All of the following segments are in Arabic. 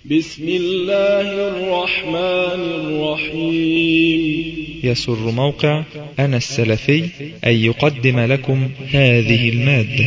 بسم الله الرحمن الرحيم. يسر موقع أنا السلفي أن يقدم لكم هذه المادة.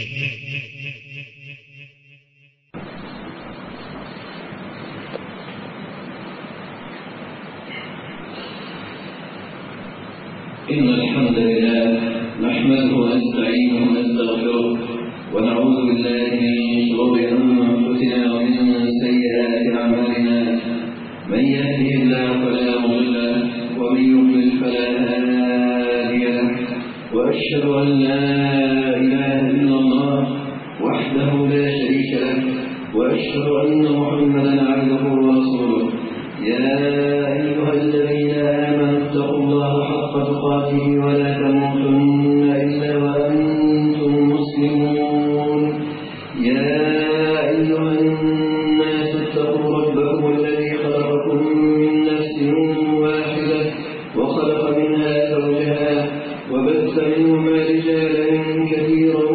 إن الحمد لله نحمده ونستعينه ونستغفره ونعوذ بالله من شرور أنفسنا ومن سيئات أعمالنا. من يهده الله فلا مضل له ومن يضلل فلا هادي له، وأشهد أن لا إله إلا الله وحده لا شريك له، وأشهد أن محمدا عبده ورسوله. يا أيها الذين آمنوا اتقوا الله حق تقاته ولا تموتن إلا وأنتم مسلمون. يا أيها الناس اتقوا ربكم الذي خلقكم من نفس واحدة وخلق منها زوجها وبث منهما رجالا كثيرا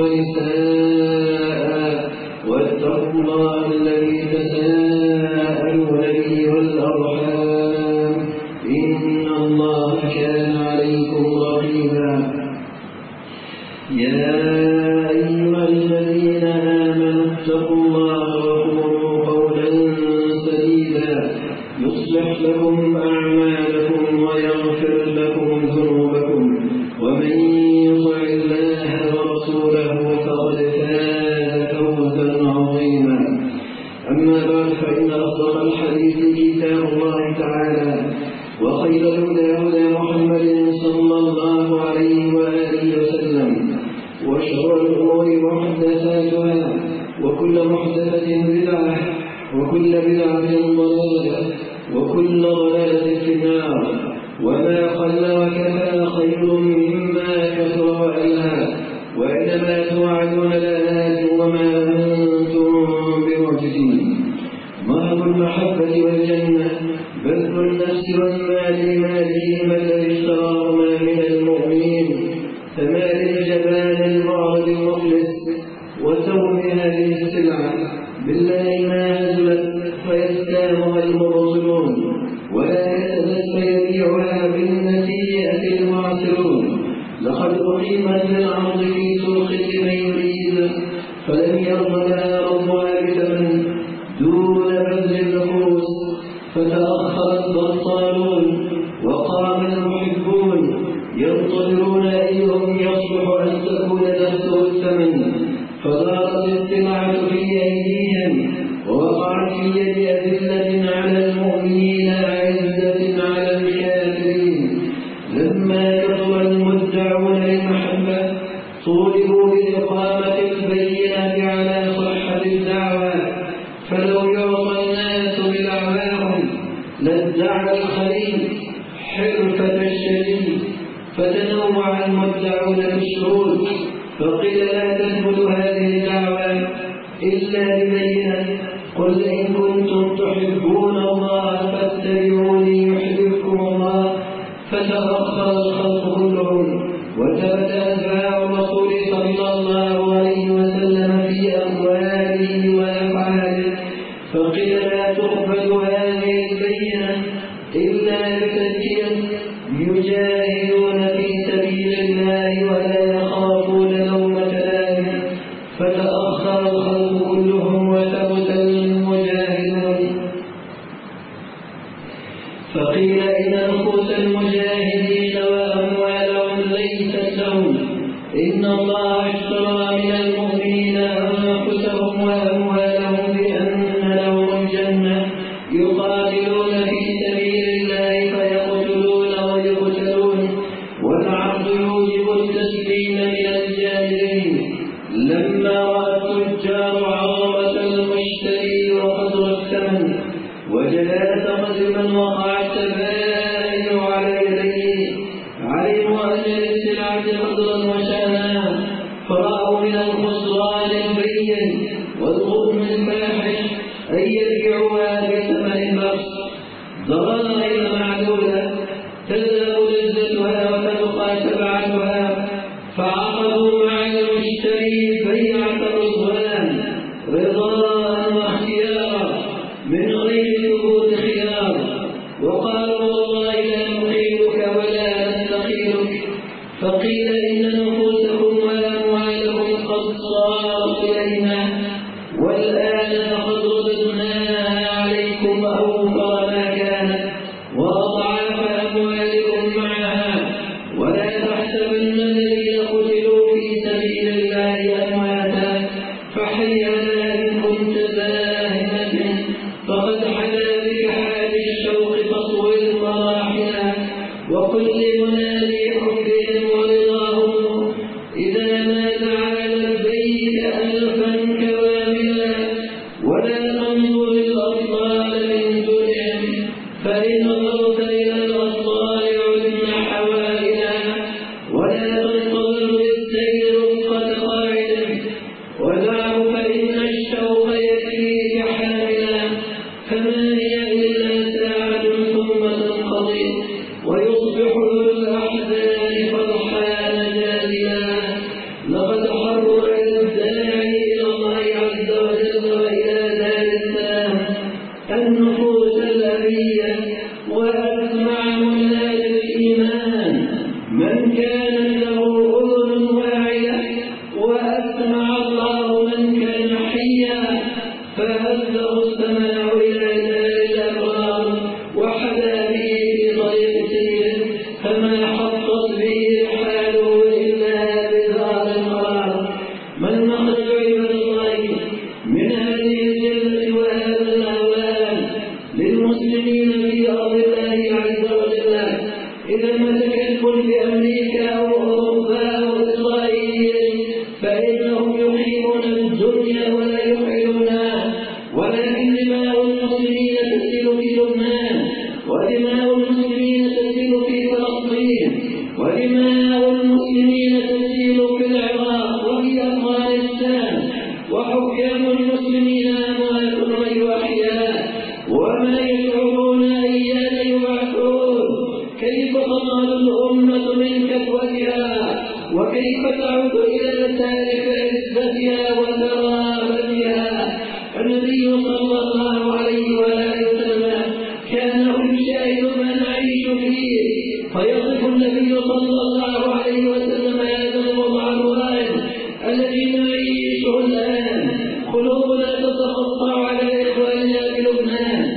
ونساء، واتقوا الله الذي تساءلون به والأرحام إن الله كان عليكم رقيبا. يا أيها الذين آمنوا اتقوا الله وقولوا قولا سديدا يصلح لكم أعمالكم ويغفر لكم ذنوبكم، ومن يطع الله ورسوله فقد فاز فوزا عظيما. أما بعد، فإن أصدق الحديث كتاب الله تعالى، وخير الهدى هدى محمد صلى الله عليه وآله وسلم، وشر الأمور محدثاتها، وكل محدثة بدعة، وكل بدعة ضلالة، وكل ضلالة في النار. وما قل وكفى خير مما كثر وألهى، وإنما توعدون لآت وما أنتم بمعجزين. مهر المحبة والجنة بذل النفس والمال لمالهم الذي اشتراهما من المؤمنين، فمال الجبان المعرض المخلص وسوم هذه السلعة بالله ما نزلت فيستامها المبطلون، ولا يتبس يبيعها بالنسيئة المعسرون. لقد أقيمت للعرض في سوق لمن يريد، فلم يرض لها ربها بثمن دون بذل النفوس، فتأخر البطالون وقام المحبون ينتظرون أيهم يصلح أن تكون نفسه الثمن، فدارت السلعة في أيديهم ووقعت في يد أذلة على المؤمنين أعزة على الكافرين. لما كثر المدعون للمحبة طولبوا بإقامة البينة على صحة الدعوة، فلو يعطى الناس بدعواهم لادعى الخليل حرفة الشديد، فتنوع المدعون بالشروط، فقيل لا تثبت هذه الدعوة إلا ببينة. قل إن كنتم تحبون الله فاتبعوني يحببكم الله، فتأخر الخلق كلهم وثبت أتباع الرسول صلى الله عليه وسلم في أقواله وأفعاله، فقيل لا تقبل هذه البينة إلا بتزكية يجاهدون في سبيل الله ولا يخافون لومة لائم، فتأخر الخلق كلهم وثبت المجاهدون. فقيل إن نفوس المجاهدين وأموالهم ليست لهم، إن الله اشترى من المؤمنين أنفسهم وأموالهم بأن لهم الجنة، يقاتلون في سبيل الله فيقتلون ويقتلون، والعرض يوجب التسليم من الجاهلين. لما رأى التجار عظمة المشتري وقدر الثمن وجلالة قدر من وقع التباين على يديه، علموا أن للسلعة قدرا وشأنا، فرأوا من الخسران البين والغبن الفاحش أن يبيعوها بثمن بخس، ضرائب معدودة تذهب لذتها وتبقى تبعتها، فعقدوا مع المشتري بيعة الرضوان رضاء واختيارا، من غير ثبوت خيار، وقالوا والله لا نقيلك ولا نستقيلك، فقيل إن نفوسكم وأموالكم قد صارت إلينا، والآن قد رددناها عليكم أوفر ما كانت وأضعاف أموالكم معها، ولا تحسبن الذين قتلوا في سبيل الله أمواتا، فحيانا إن كنت زاهدا، فقد حلا بك حال الشوق فاطول مراحنا، وكل منادي حبهم ورضاهم إذا ما جعل البيت ألفا كواملا، ولا تنظر الأبطال من دونهم، فإن نظرت إلى الأبطال عدنا حوائلا، ولا تنتظر بالسير رفقة قاعد، ودعه فإن الشوق يكفيك حاملا، فما هي إلا ساعة ثم تنقضي، ويصبح ذو الأحزان فرحان جادلا. لقد حرر الداعي إلى الله عز وجل وإلى دار السلام النفوس الأبية، وأسمع مناد الإيمان من كان له أذن واعية، وأسمع الله من كان حيا، فهزه السماع إلى دار الأبرار، وحدا به في طريق سيره، فما حطت به حاله إلا بذار القرار. ما المخرج عباد الله من هذه الجنة وهذا الأهوال للمسلمين في أرض الله عز وجل؟ إذا ما تكلف بأمريكا أو أوروبا أو إسرائيل فإنهم يقيمون الدنيا ولا يفعلونها، ولكن دماء المسلمين تسيل في لبنان، ودماء المسلمين تسيل في فلسطين، ودماء المسلمين تسيل في العراق وفي أفغانستان، وحكام المسلمين أموات غير أحياء، وما يشعرون أيان يبعثون. كيف تنهض الأمة من كفوتها، وكيف تعود إلى تاريخ عزتها وكرامتها؟ النبي صلى الله عليه وآله وسلم كان يشاهد ما نعيش فيه، فيصف النبي صلى الله عليه وسلم هذا الوضع الرائع الذي نعيشه الآن. قلوبنا تتقطع على إخواننا بلبنان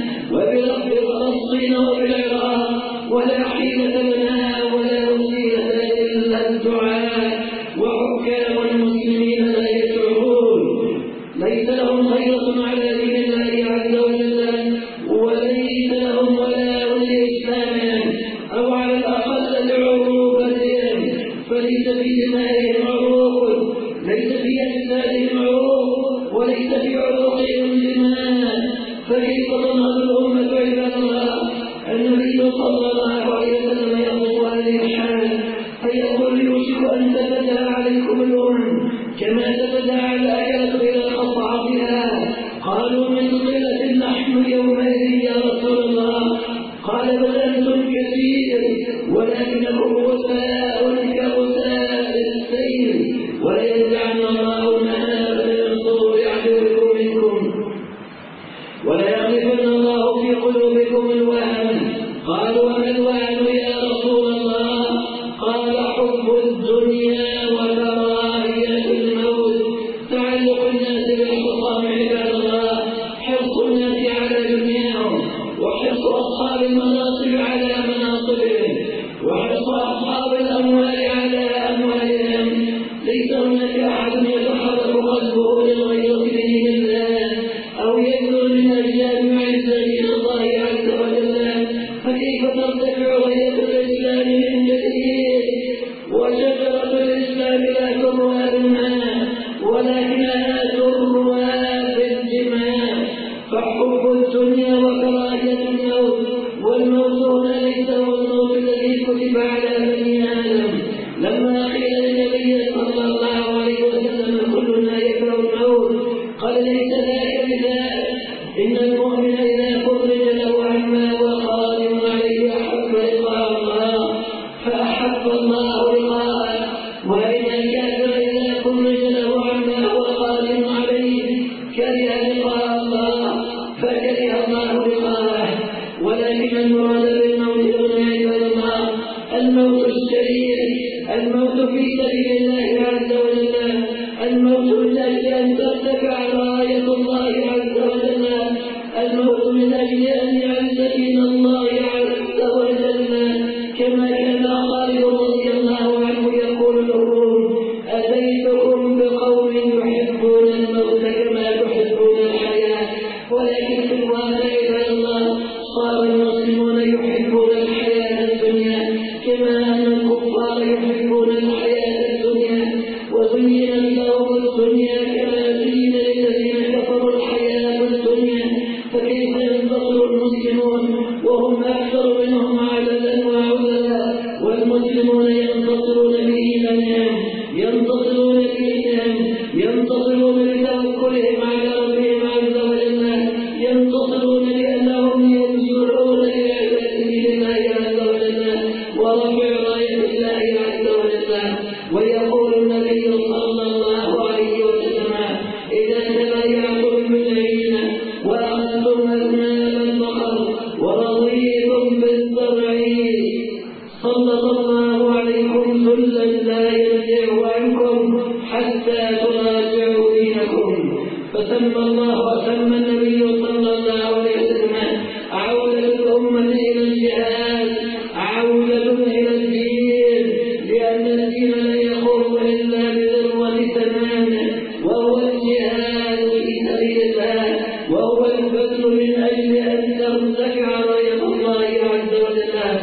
وبفلسطين وبالعراق، ولا حيلة لنا ولا وسيلة إلا الدعاء، وحكام المسلمين لا يشعرون، ليس لهم خيرة على دين الله عز وجل، وليس لهم ولا لإسلامهم، أو على الأقل لعروبتهم، فليس في دمائهم عروق، ليس في أجسادهم عروق، وليس في عروقهم دماء، فكيف تنهض الأمة عباد الله؟ النبي صلى الله عليه وسلم يصف هذه الحال فيقول يوشك أن تتداعى عليكم الأمم كما تتداعى الأكلة إلى قصعتها. قالوا من قلة نحن يومئذ يا رسول الله، قال بل أنتم كثير ولكنكم غثاء كغثاء السيل، ولينزعن الله المهابة من صدور عدوكم منكم، وليغلفن الله في قلوبكم الوهن. قالوا وما الوهن يا رسول الله؟ قال حب الدنيا وكراهية الموت. تعلق الناس بالحطام عباد الله، حرص الناس على دنياهم، وحرص أصحاب المناصب على مناصبهم، وحرص أصحاب الأموال على أموالهم. ليس هناك أحد يتحرك قلبه للغيرة بدين الله أو يبذل من أجل معزة دين الله عز وجل، فكيف ترتفع غيرة الإسلام من جديد؟ وشجرة الإسلام لا تروى بالماء ولكنها تروى بالدماء. فحب الدنيا وكراهية الموت، والموت هنا ليس هو الموت الذي كتب على بني آدم. لما قيل للنبي صلى الله عليه وسلم كلنا يكره الموت قال ليس ذاك بذاك، إن المؤمن إذا فرج له عما هو قادم عليه أحب لقاء الله فأحب الله لقاءه، وإن الكافر إذا فرج له عما هو قادم عليه كره لقاء الله فكره ولكن المراد بالموت هنا عباد الله الموت الشريف، الموت في سبيل الله عز وجل، الموت من أجل أن ترتفع راية الله عز وجل، الموت من أجل أن يعز دين الله عز وجل، كما كان خالد رضي الله عنه يقول لهم: أتيتكم بقوم يحبون الموت كما تحبون الحياة. ولكن في الواقع عباد الله صار المسلمون يحبون الحياة الدنيا كما أن الكفار يحبون الحياة الدنيا، وزينت لهم الدنيا كما زين للذين كفروا الحياة الدنيا، فكيف ينتصر المسلمون وهم أكثر منهم عددا وعددا، والمسلمون ينتصرون بإيمانهم، ينتصرون بإيمانهم، ينتصرون بتوكلهم على ربهم عز وجل، ينتصرون لأنهم ينصرون لعباد الله عز وجل ورفع راية الله عز وجل. ويقول النبي صلى الله عليه وسلم: إذا تبايعتم بالعين وأخذتم أذناب البقر ورضيتم بالزرع سلط الله عليكم ذلا لا ينزع عنكم حتى تراجعوا دينكم. فسمى النبي صلى الله عليه وسلم عودة الأمة إلى الجهاد عودة إلى الدين، لأن الدين لا يقوم إلا بذروة سنامه، وهو الجهاد في سبيل الله، وهو البذل من أجل أن ترتفع راية الله عز وجل.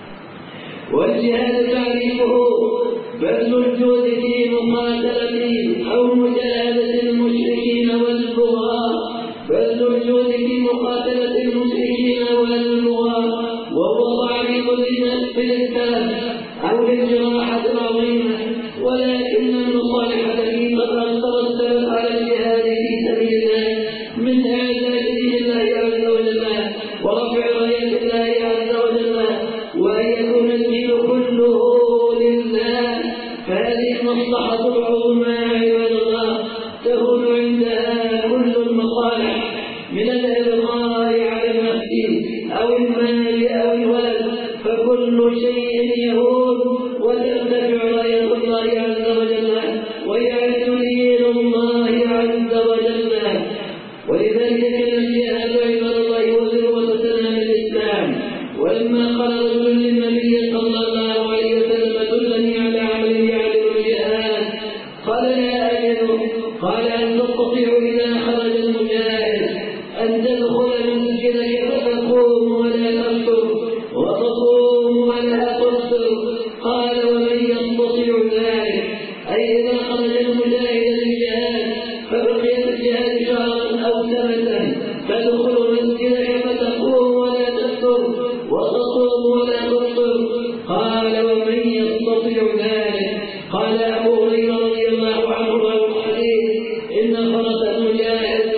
والجهاد تعريفه بذل الجهد في مقاتلة أو مجاهدة المشركين والبغاة، بذل الجهد في مقاتلة المشركين والبغاة، وهو تعريض لنفس الإسلام أو للجراحة العظيمة. ولكن المصالح التي قد ترتبت على الجهاد في سبيل الله من إعزاز دين الله عز وجل ورفع راية الله عز وجل، وأن يكون الدين كله لله، فهذه المصلحة العظمى عباد الله تهون عندها كل المصالح من الإبقاء على النفس أو المال أو الولد، فكل شيء يهون وترتفع راية الله عز وجل ويعز دين الله عز وجل. ولذلك كان الجهاد عباد الله وذروة سنام الإسلام. ولما قال رجل للنبي صلى الله عليه وسلم: دلني على عمل يعلم الجهاد، قال: لا أجد. قال: أن تستطيع إذا خرج المجاهد أن تدخل مسجدك فتقوم ولا تفطر وتصوم ولا تفطر. قال: ومن يستطيع ذلك؟ أي إذا خرج المجاهد للجهاد فبقي الجهاد شهرا أو سنة تدخل مسجدك فتقوم ولا تفطر وتصوم ولا تفطر. قال: ومن يستطيع ذلك؟ قال أبو هريرة رضي الله عنه الحديث: إن فرس المجاهد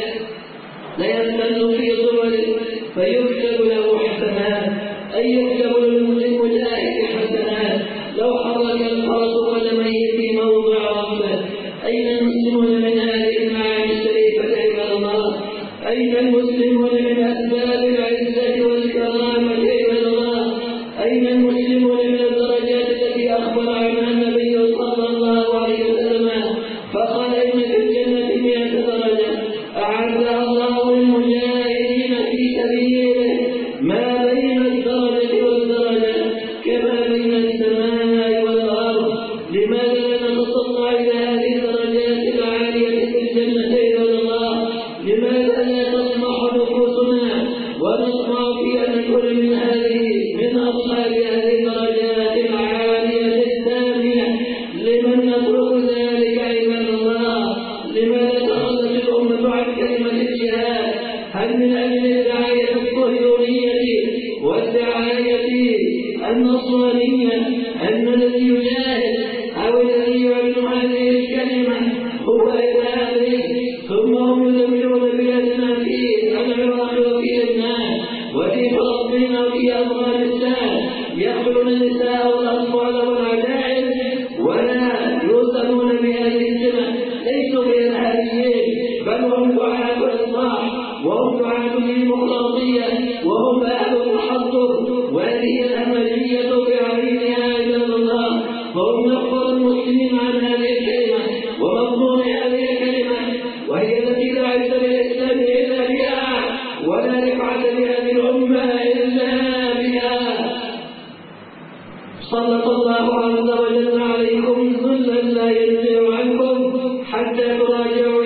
ليستن في صوره فيكتب له حسنات، أي يكتب للمجاهد حسنات لو حرك الفرس قدميه في موضع ربه. أين المسلمون من هذه المعاني الشريفة عباد الله؟ أين المسلمون من أسباب العزة والكرامة عباد الله؟ أين المسلمون من الدرجات التي أخبر عنها النبي صلى الله عليه وسلم فقال: إن في الجنة 100 درجة أعدها الله للمجاهدين في سبيله ما بين الدرجة والدرجة كما بين السماء والأرض. لماذا لا نتطلع إلى هذه الدرجات العالية في الجنة عباد الله؟ لماذا لا تطمح نفوسنا ونطمع في أن نكون من أصحاب هذه الدرجات العالية السامية؟ لمن نترك ذلك عباد الله؟ لماذا تخلت الأمة عن كلمة الجهاد؟ هل من أجل الدعاية الصهيونية والدعاية النصرانية أن الذي يجاهد أو الذي يعلن هذه الكلمة هو إرهابي، ثم هم يدمرون بلادنا في العراق وفي لبنان وفي فلسطين وفي أفغانستان، يقتلون النساء والأطفال والعجائز ولا يوصلون بهذه السمة؟ ليسوا بإرهابيين، بل هم دعاة الإصلاح وهم دعاة الديمقراطية وهم أهل الحظ الأمة إلا بها. صلى الله عز وجل عليكم ذلا لا ينزع عنكم حتى تراجعوا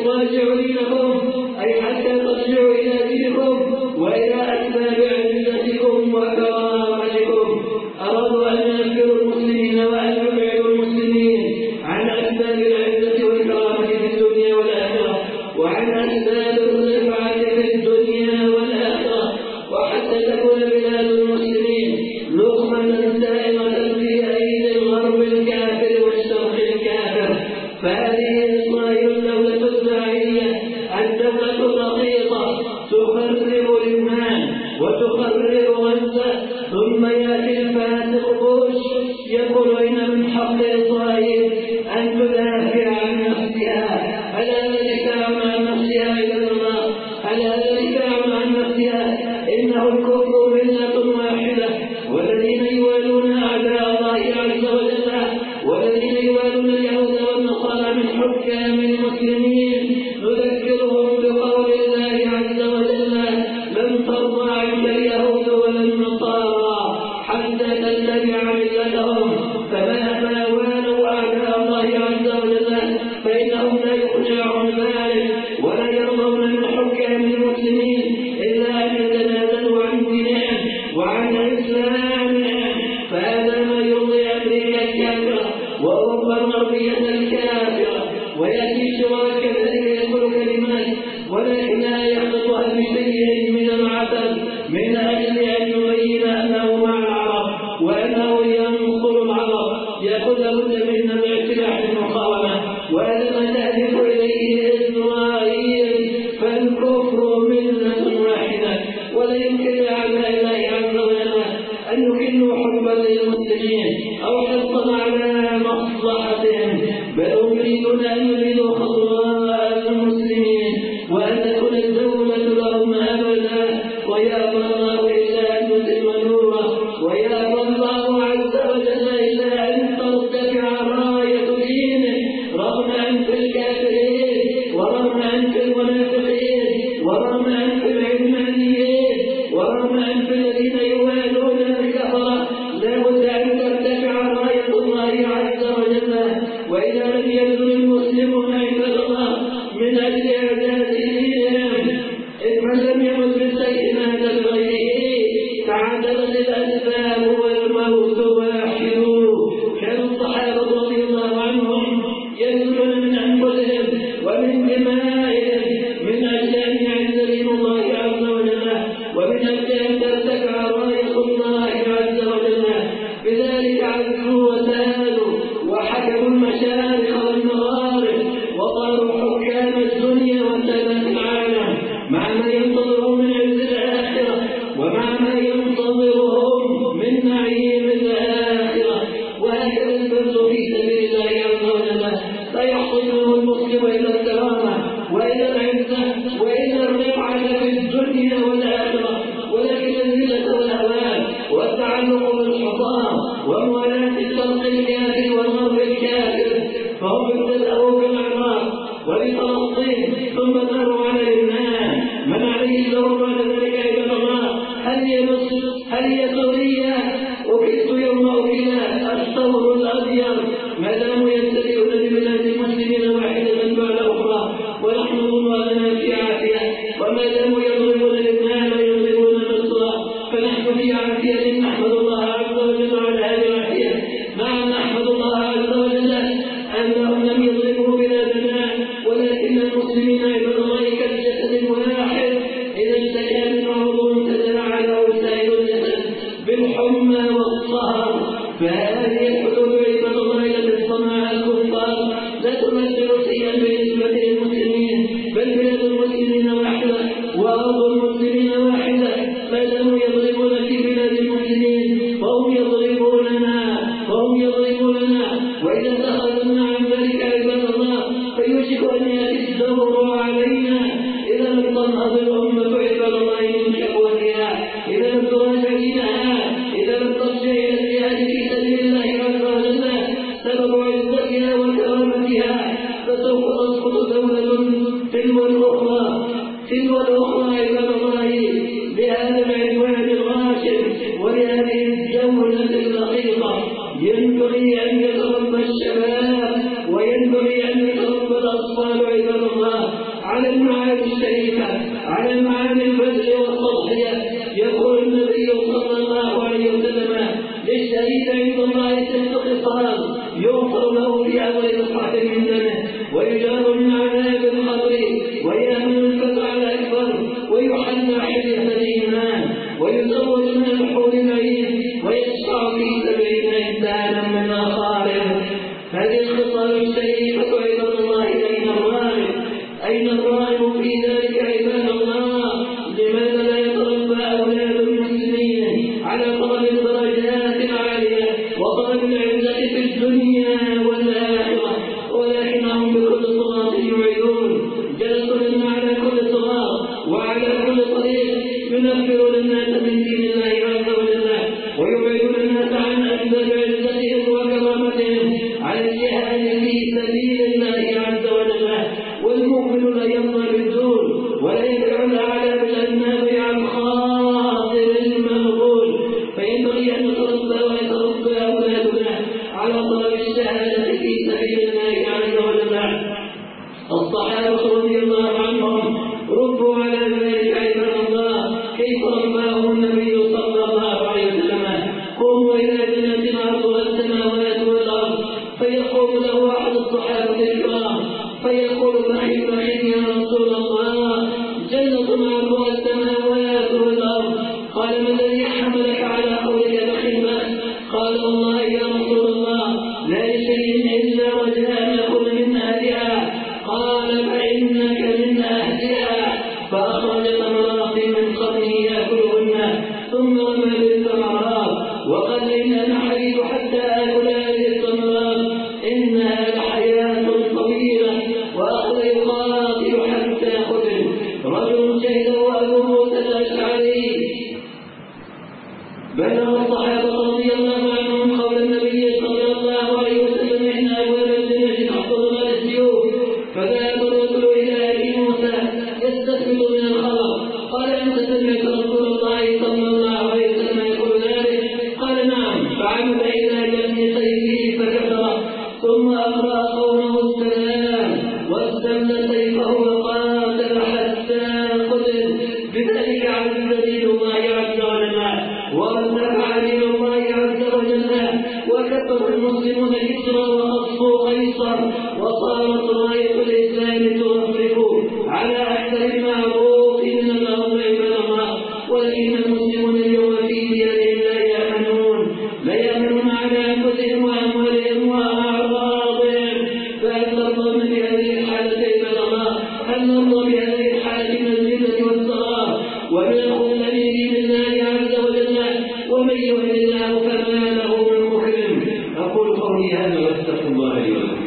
دينكم، أي حتى ترجعوا إلى دينكم وإلى أسباب عزتكم وكرامتكم. أرادوا أن ينفروا المسلمين وأن يبعدوا المسلمين عن أسباب العزة والكرامة في الدنيا والآخرة، وعن أسباب الرفعة في الدنيا والآخرة، وحتى تكون بلاد المسلمين لقمة سائغة في أيدي الغرب الكافر والشرق الكافر. فهذه إسرائيل الدولة الداعية، الدولة الرقيقة، تخرب لبنان وتخرب غزة، ثم يأتي الفاسق بوش يقول إن من حق إسرائيل أن تدافع عن نفسها. ألا الدفاع عن نفسها عباد الله، ألا الدفاع عن نفسها، إنه الكفر ملة واحدة، والذين يوالون أعداء الله عز وجل والذين يوالون اليهود والنصارى من حكام المسلمين نذكرهم بقول الله عز وجل: لن ترضى عنك اليهود ولا النصارى حتى تتبع ملتهم. فمهما والوا أعداء الله عز وجل فإنهم لا يقنعهم ذلك ولا يرضون من حكام المسلمين إلا أن يتنازلوا عن دينهم وعن إسلامهم. فهذا ما يرضي أمريكا الكافرة وأوروبا الغربية الكافرة. ويأتي الشراك كذلك يقول كلمات ولكن لا يخلطها بشيء من العسل من أجل أن يبين أنه مع العرب وأنه ينصر العرب. يقول لابد من الاعتلاح المقاومة، وهذا ما تهدف إليه إسرائيل. فالكفر ملة واحدة، ولا يمكن لأعداء الله عز وجل أن يكلوا حبا للمسلمين أو حرصا على مصلحتهم، بل هم يريدون أن يريدوا خطوات المسلمين وأن تكون الدولة لهم أبدا. ويأبى الله إلا أن يتم نوره، ويأبى الله عز وجل إلا أن ترتفع راية دينه رغم أنف الكافرين ورغم أنف المنافقين ورغم أنف العلمانيين ورغم أنف الذين يوالون الكفرة. لا بد أن ترتفع راية الله عز وجل. وإذا لم يبذل المسلمون عباد الله من أجل إعداد دينهم، إذ من لم يمت بالسيف مات بغيره، تعددت الأسباب والموت واحد. كان الصحابة رضي الله عنهم يبذلون من أنفسهم ومن دمائهم من أجل أن يعز دين الله عز وجل ومن أجل أن ترتفع راية الله عز وجل. بذلك عزوا وسادوا وحكموا المشارق والمغارب وصاروا حكام الدنيا وسادة العالم، مع ما ينتظرهم من عز الآخرة ومع ما ينتظرهم من نعيم الآخرة. وهكذا البذل في سبيل الله عز وجل لا يحصل منه المسلم إلى الكرامة وإلى العزة وإلى الرفعة في الدنيا والآخرة، ولكن الذلة والهوان والتعلق بالحطام وموالاة الشرق الكافر والغرب الكافر. فهم ابتدأوا بالعراق وبفلسطين ثم ثاروا على لبنان. من عليه الدور بعد ذلك عباد الله؟ هل هي مصر؟ هل هي سوريا؟ أكلت يوم أكل الثور الأبيض ما داموا يبتدئون ببلاد المسلمين واحدة بعد أخرى ونحن ظلمنا في عافية، وما داموا يضربون لبنان ويضربون مصر فنحن في عافية. نحمد الله عز وجل على هذه العافية. نعم نحمد الله عز وجل أنهم لم يضربوا بلادنا، ولكن المسلمين عباد الله كالجسد الواحد إذا اشتكى من عضو تداعى له سائر الجسد بالحمى والسهر. فهذه الحدود عباد الله التي صنعها الكفار لا تمثل شيئا بالنسبة للمسلمين، بل بلاد المسلمين واحدة وأرض المسلمين واحدة. ما داموا يضربون في بلاد المسلمين فهم يضربوننا وإذا تخللنا عن ذلك عباد الله فيوشك أن يأتي الدور علينا إذا لم تنهض الأمة عباد الله من شهوتها، إذا لم تراجع دينها، إذا لم ترجع إلى الجهاد في سبيل الله عز وجل سبب عزتها وكرامتها. شهد عند الله 6 خصال يغفر له في أول نصحة من دمه ويجار من عذاب القبر ويأمن الفتح الأكبر ويحلى حلية الإيمان ويزوج من الحور العين ويشفع في 70 إنسانا من أقاربه. هذه الخصال الشريفة عباد الله أين الراغب في ذلك عباد الله؟ لماذا لا يتربى أولاد المسلمين على طلب الدرجات العالية وطلب العزة في الدنيا والآخرة، ولكنهم بكل صراط يعيدون جلسوا لنا على كل صراط وعلى كل طريق ينفرون الناس من دين الله عز وجل ويبعدون الناس عن أسباب عزتهم وكرامتهم على الجهاد في سبيل الله عز وجل. والمؤمن لا يرضى بالذل ولا يدع الأعلى بالأدنى بيع الخاطر المغبول، فينبغي أن نتربى ويتربى أولادنا على طلب الشهادة في سبيل الله عز وجل. الصحابة رضي الله عنهم ربوا على ذلك عباد الله. كيف رباهم النبي صلى الله عليه وسلم؟ قوموا إلى جنة عرضها السماوات والأرض فيقوم له أحد الصحابة الكرام فيقول بخي يا رسول الله جنة عرضها السماوات والأرض. قال ما الذي حملك على قولك بخي؟ قال والله يا رسول الله لا لشيء إلا رجاء أن أكون من أهلها. قال فإنك من أهلها. فأخرج ثمرات من قرنه يأكلهن ثم رمى بالثمرات وقال إن أنا حريص حتى آكل هذه الثمرات إنها لحياة طويلة. وأخذ يقاتل حتى قتل. رجل شهده أبو موسى الأشعري. بلغ الصحابة رضي الله عنهم قول النبي صلى الله عليه وسلم إن أبواب الجنة تحفظها السيوف. فذهب الرجل إلى أبي موسى يستثبت من الخبر. قال أنت سمعت رسول الله صلى الله عليه وسلم يقول ذلك؟ قال نعم. فعمد إلى جنة سيفه فكفر ثم أقرأ قومه السلام واستمد سيفه وقاتل حتى قتل. بذلك عز دين الله عز وجل وارتفع دين الله عز وجل وكفر المسلمون كسرى وقصوا قيصر وصارت راية الإسلام تغفر على أكثر المعروف من الأرض عباد الله. ولكن المسلمون اليوم في ديارهم لا يأمنون على أنفسهم وأموالهم وأعراضهم. فهل نرضى بهذه الحالة عباد الله؟ هل نرضى بهذه الحالة من الذلة والصغار ومن الخذلان لدين الله عز وجل؟ ومن يهن الله فما له من مكرم. أقول قولي هذا واستغفر الله لي ولكم.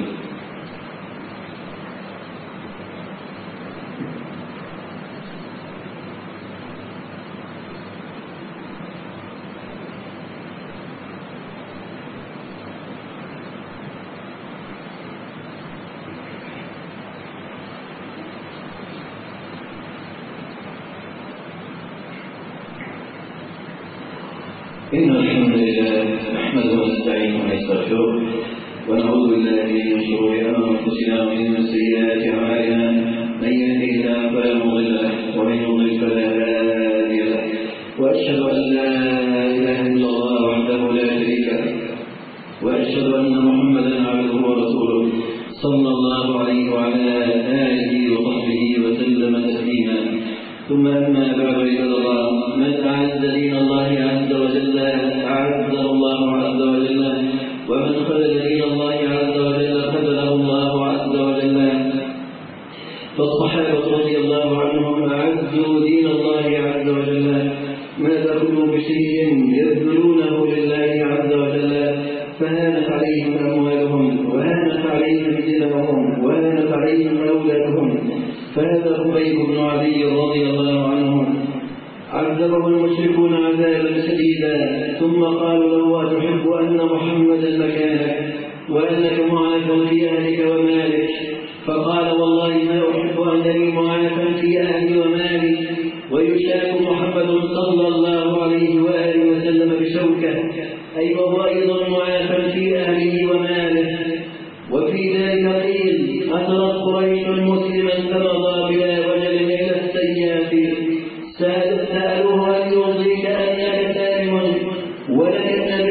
إن الحمد لله نحمده ونستعينه ونستغفره ونعوذ بالله من شرور أنفسنا ومن سيئات أعمالنا. من يهده الله فلا مضل له ومن يضلل فلا هادي له. وأشهد أن لا إله إلا الله وحده لا شريك له وأشهد أن محمدا عبده ورسوله صلى الله عليه وعلى آله وصحبه وسلم تسليما. ثم أما بعد عباد الله، من أعز دين الله عز وجل أعزه الله عز وجل، ومن خذل دين الله عز وجل خذله الله عز وجل. فالصحابة رضي الله عنهم أعزوا دين الله عز وجل ما دخلوا بشيء يبذلونه لله عز وجل، فهانت عليهم أموالهم وهانت عليهم دينهم وهانت عليهم أولادهم. فهذا خبيب بن عدي رضي الله عنه عذبه المشركون عذابا شديدا، ثم قالوا له أتحب أن محمدا مكانك وأنك معافى في أهلك ومالك؟ فقال والله ما أحب أنني معافى في أهلي ومالي ويشاك محمد صلى الله عليه وآله وسلم بشوكه، أي وهو أيضا معافى في أهله وماله. وفي ذلك قيل أترك قريش مسلما فمضى بلا وجل إلى السياف سألوه هل يرضيك أنك سالم ولك النبي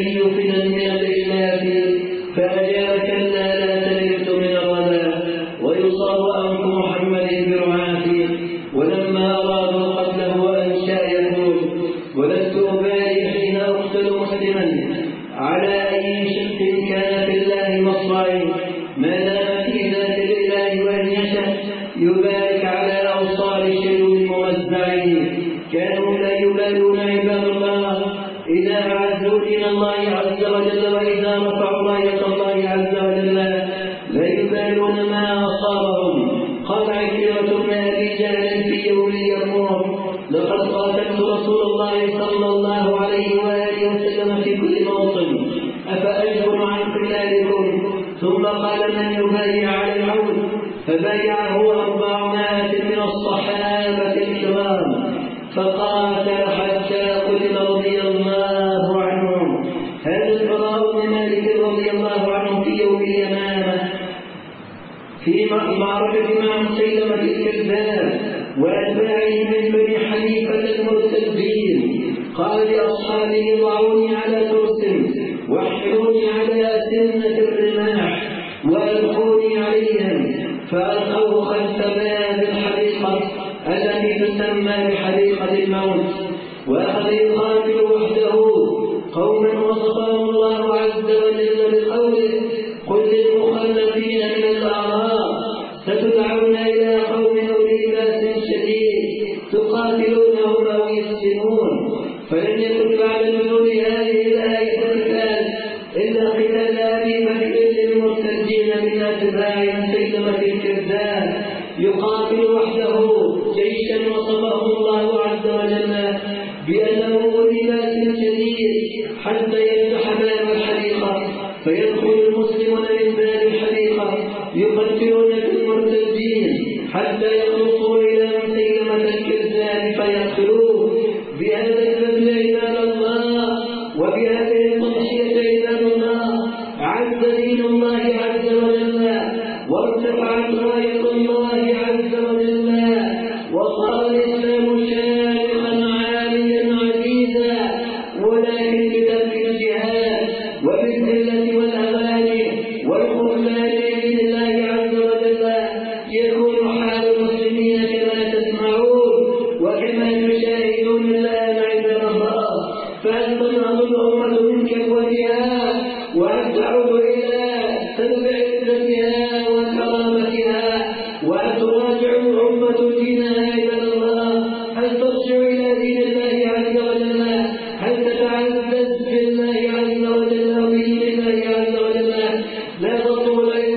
النبي فدا من الإشلاف فأجاب كلا لا سلمت من الردى ويصاب أنف محمد برعاة ولما أرادوا قتله أنشأ يقول ولست أبالي حين أقتل مسلما على أي شق كان في الله مصرعي ما دام في ذات الإله وأن يشأ يبارك على أوصال شلول موزعين كانوا لا يبالون عباد الله إذا أعزوا دين الله عز وجل وإذا رفعوا راية الله عز وجل لا يبالون ما أصابهم. قال عكرمة بن أبي جهل في يوم اليرموك لقد قاتلت رسول الله صلى الله عليه وآله وسلم في كل موطن أفأجبن عن قتالكم ثم قال من يبايع على العون فبايعه 400 من الصحابة الكرام فقاتل حتى قتل رضي الله عنه. هذا البراء بن مالك رضي الله عنه في يوم اليمامة في معركة مع مسيلمة الكذاب وأتباعه من بني حنيفة المرتدين قال لأصحابه ضعوني على ترس واحملوني على أسنة الرماح وألقوني عليهم فألقوه خلف باب الحديقة التي تسمى بحديقة الموت وأخذ يقاتل وحده قوما وصفهم الله عز وجل بقوله قل للمخلفين من الأعراب ستدعون إلى قوم أولي بأس شديد تقاتلونهم أو يسلمون فلم يكن بعد نزول هذه الآية القتال إلا قتال أبي بكر للمرتدين من أتباع مسيلمة الكذاب يقاتل وحده جيشا وصفه الله عز وجل بأنه أولي بأس شديد حتى يفتح باب الحديقة فيدخل المسلمون من باب الحديقة يقتلون المرتدين حتى يخلصوا إلى مسيلمة الكذاب فيقتلوه. بهذا البذل عباد الله وبهذه التضحية عباد الله عز دين الله عز وجل وارتفعت راية الله عز وجل وصار الإسلام شامخا عاليا عزيزا ولكن بترك الجهاد وبالذلة والهوان والخذلان لدين الله عز وجل يكون حال المسلمين كما تسمعون وكما تشاهدون الآن عباد الله فأن تنهض الأمة من كبوتها وأن تعود إلى سلب عزتها وكرامتها وأن تراجع الأمة دينها عباد الله هل ترجع إلى دين الله عز وجل هل تتعزز بالله عز وجل وبدين الله عز وجل لا تطلب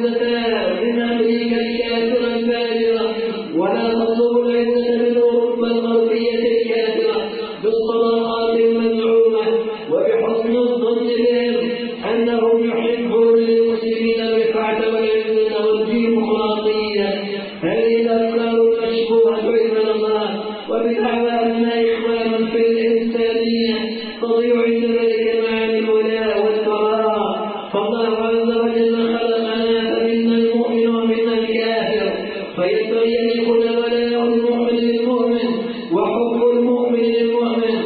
العزة من أمريكا الكافرة الفاجرة ولا تطلب العزة من أوروبا الغربية الكافرة بالصداقات المزعومة وبحسن الظن بهم أنهم يحبون للمسلمين الرفعة والعزة والديمقراطية. هذه الأفكار المشبوهة عباد الله وبدعوى أننا إخوان في الإنسانية تضيع عند ذلك معاني الولاء والبراء فالله عز وجل خلقنا فمنا المؤمن ومنا الكافر فينبغي أن يكون ولاء المؤمن للمؤمن وحب المؤمن للمؤمن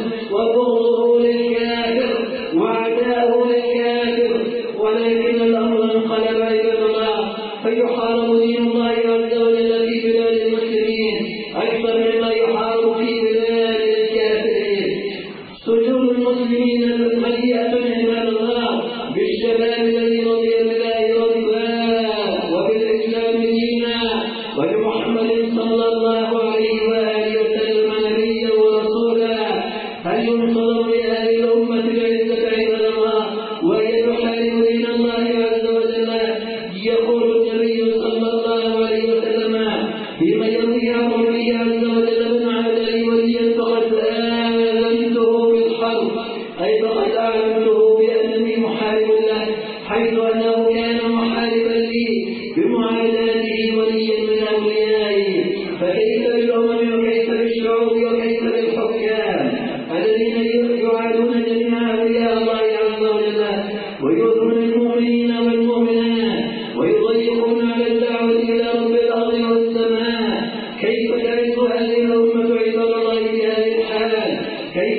وبغضه للكافر وعداؤه للكافر ولكن الأمر انقلب عباد الله فيحارب دين الله عز وجل في بلاد المسلمين أكثر مما يحارب في بلاد الكافرين. سجون المسلمين مليئة عباد الله بالشباب الذي رضي بالله ربا وبالإسلام دينا وبمحمد صلى الله عليه وآله وسلم نبيا ورسولا هل ينصر بهذه الأمة العزة عباد الله وهي تحارب دين الله عز وجل؟ يقول النبي صلى الله عليه وسلم فيما يروي عن ربه عز وجل من عاد لي وليا فقد آذنته بالحرب أي فقد أعلمته بأنني محارب له حيث أنه كان محاربا لي بمعاداته وليا من أوليائه فكيف بالأمم وكيف بالشعوب وكيف بالحكام الذين يعادون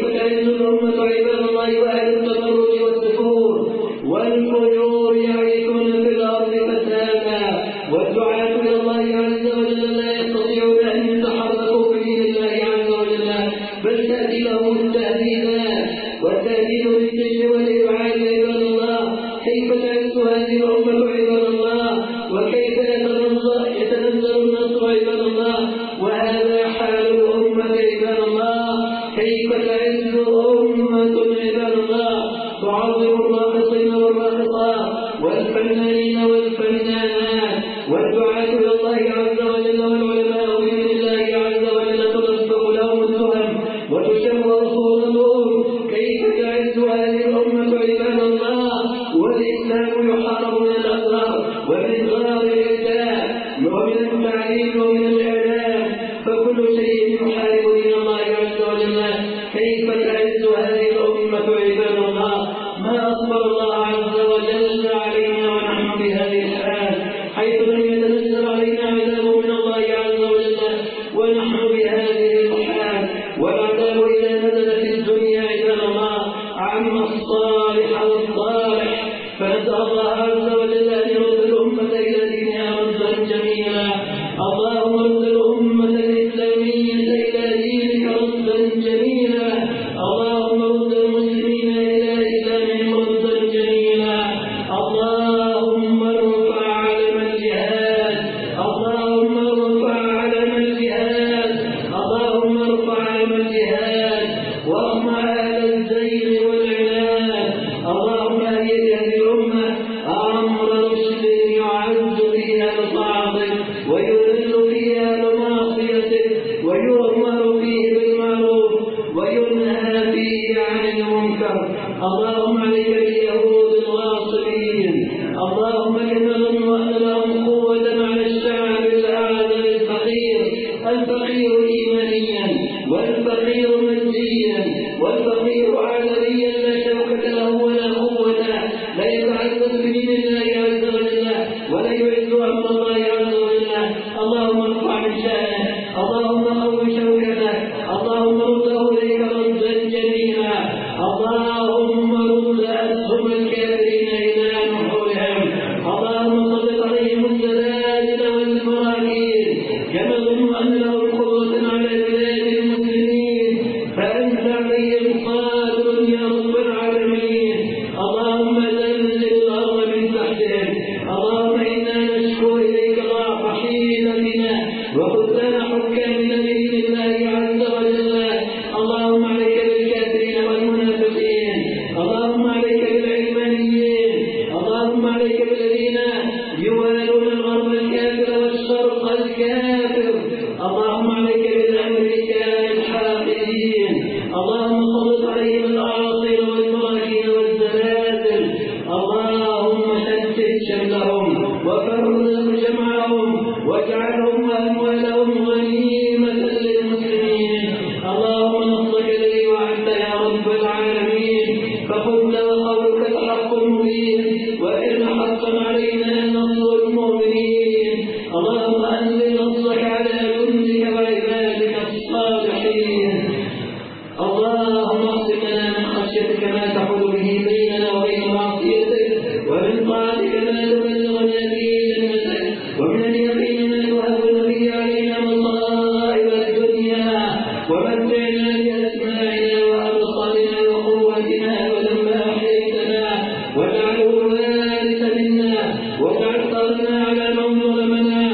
كيف تعز الأمة عباد الله وأهل التبرج والسفور والفجور يعيثون في الأرض فسادا، والدعاة إلى الله عز وجل لا يستطيعون أن يتحركوا في دين الله عز وجل، بل تأتي لهم التهديدات والتهديد بالسجن والإبعاد عباد الله. كيف تعز هذه الأمة عباد الله، وكيف يتنزل النصر عباد الله، وهذا حال الأمة عباد الله. كيف تعز أمة عباد الله تعظم الراقصين والراقصات والفنانين والفنانات والدعاة إلى الله عز وجل والعلماء بدين الله عز وجل تلصق لهم التهم وتشوه صورتهم. كيف تعز هذه الأمة عباد الله والإسلام يحارب من الأزهر ومن غار الإسلام ومن التعليم ومن الإعلام، فكل شيء يحارب دين الله عز وجل. كيف تعز هذه الأمة عباد الله؟ ما أصبر الله عز وجل علينا ونحن بهذه الحال، حيث لم يتنزل علينا عذاب من الله عز وجل ونحن بهذه الحال. والعذاب إذا نزل في الدنيا عباد الله عم الصالح والصالح، فنسأل الله عز وجل أن يرد الأمة إلى دينها ردا جميلا. اللهم رد الأمة الإسلامية إلى دينك ردا جميلا. اللهم رد المسلمين إلى إسلامهم ردا جميلا. اللهم ارفع علم الجهاد، اللهم ارفع علم الجهاد، اللهم ارفع علم الجهاد واصنع أهل الزيغ والعناد. اللهم أيد هذه الأمة أمر رشد يعز فيها بطاعتك ويذل فيها بمعصيتك ويؤمر فيه بالمعروف وينهى فيه عن المنكر. اللهم عليك باليهود الغاصبين، اللهم كما ظنوا أن لهم قوة على الشعب الأعزل الفقير إيمانيا والفقير ماديا والفقير عالميا لا شوكة له ولا قوة، لا يتعزز بدين الله عز وجل ولا يعز أمر الله عز وجل. اللهم ارفع من شأنه، اللهم قو شوكته، اللهم رده إليك ردا جميلا. اللهم رد أسهم الكافرين إلى نحورهم، اللهم صدق عليهم الزلازل والبراكين كما ظنوا أن لهم قدرة على بلاد المسلمين، فأنت عليهم قادر يا رب العالمين. اللهم زلزل الأرض من تحتهم. اللهم إنا نشكو إليك ضعف حيلتنا وخذلان حكامنا بدين الله عز وجل. اللهم عليك بالكافرين والمنافقين، اللهم عليك بالعلمانيين، اللهم عليك بالذين يوالون الغرب الكافر والشرق الكافر، اللهم عليك بالأمريكان الحاقدين. اللهم سلط عليهم الأعاصير والبراكين والزلازل. اللهم شتت شملهم وفرق جمعهم واجعلهم وأموالهم غنيمة للمسلمين. اللهم نصرك الذي وعدت يا رب العالمين، فقلت وقولك الحق المبين، وإن حقا علينا أن ننصر المؤمنين. اللهم أنزل نصرك على جندك وعبادك الصالحين. اللهم اقسم لنا من خشيتك ما تحول به بيننا وبين معصيتك، ومن طاعتك ما تبلغنا به جنتك، ومن اليقين ما تهون به علينا مصائب الدنيا، ومتعنا بأسماعنا وأبصارنا وقوتنا أبدا ما أحييتنا، واجعله الوارث منا، واجعل ثارنا على من ظلمنا،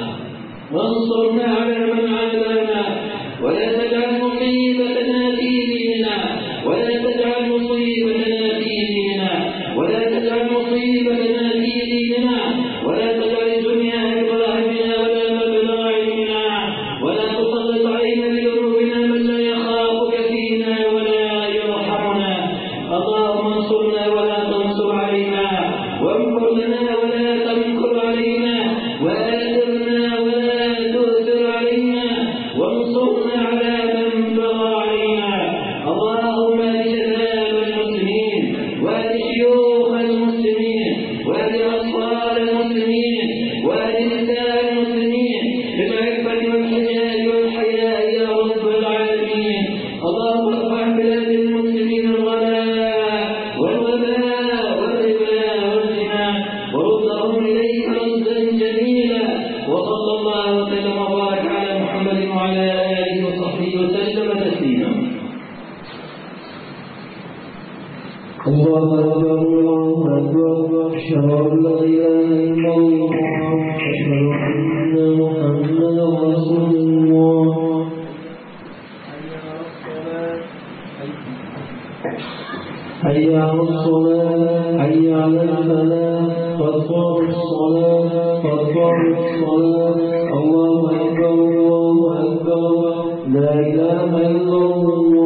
وانصرنا على من عادانا، ولا تجعل مصيبتنا في ديننا، ولا تجعل مصيبتنا في ديننا، ولا تجعل مصيبتنا في ديننا، ولا تجعل الدنيا أكبر همنا ولا مبلغ علمنا، ولا تسلط علينا بذنوبنا من لا يخافك فينا ولا يرحمنا. اللهم انصرنا ولا تنصر علينا، وامكر لنا ولا تمكر علينا، وآثرنا ولا تؤثر علينا، وانصرنا على من بغى علينا. اللهم اهد شباب المسلمين واهد شيوخ المسلمين وارفع عن بلاد المسلمين الغلاء والوباء والربا والزنا وردهم إليك ردا جميلا. وصلى الله وسلم وبارك على محمد وعلى آله وصحبه وسلم تسليما. الله أكبر الله أكبر أشهد أن لا إله إلا الله أشهد أن محمدا رسول الله. حي على الصلاة حي على الفلاح قد قامت الصلاة قد قامت الصلاة. الله أكبر الله أكبر لا إله إلا الله.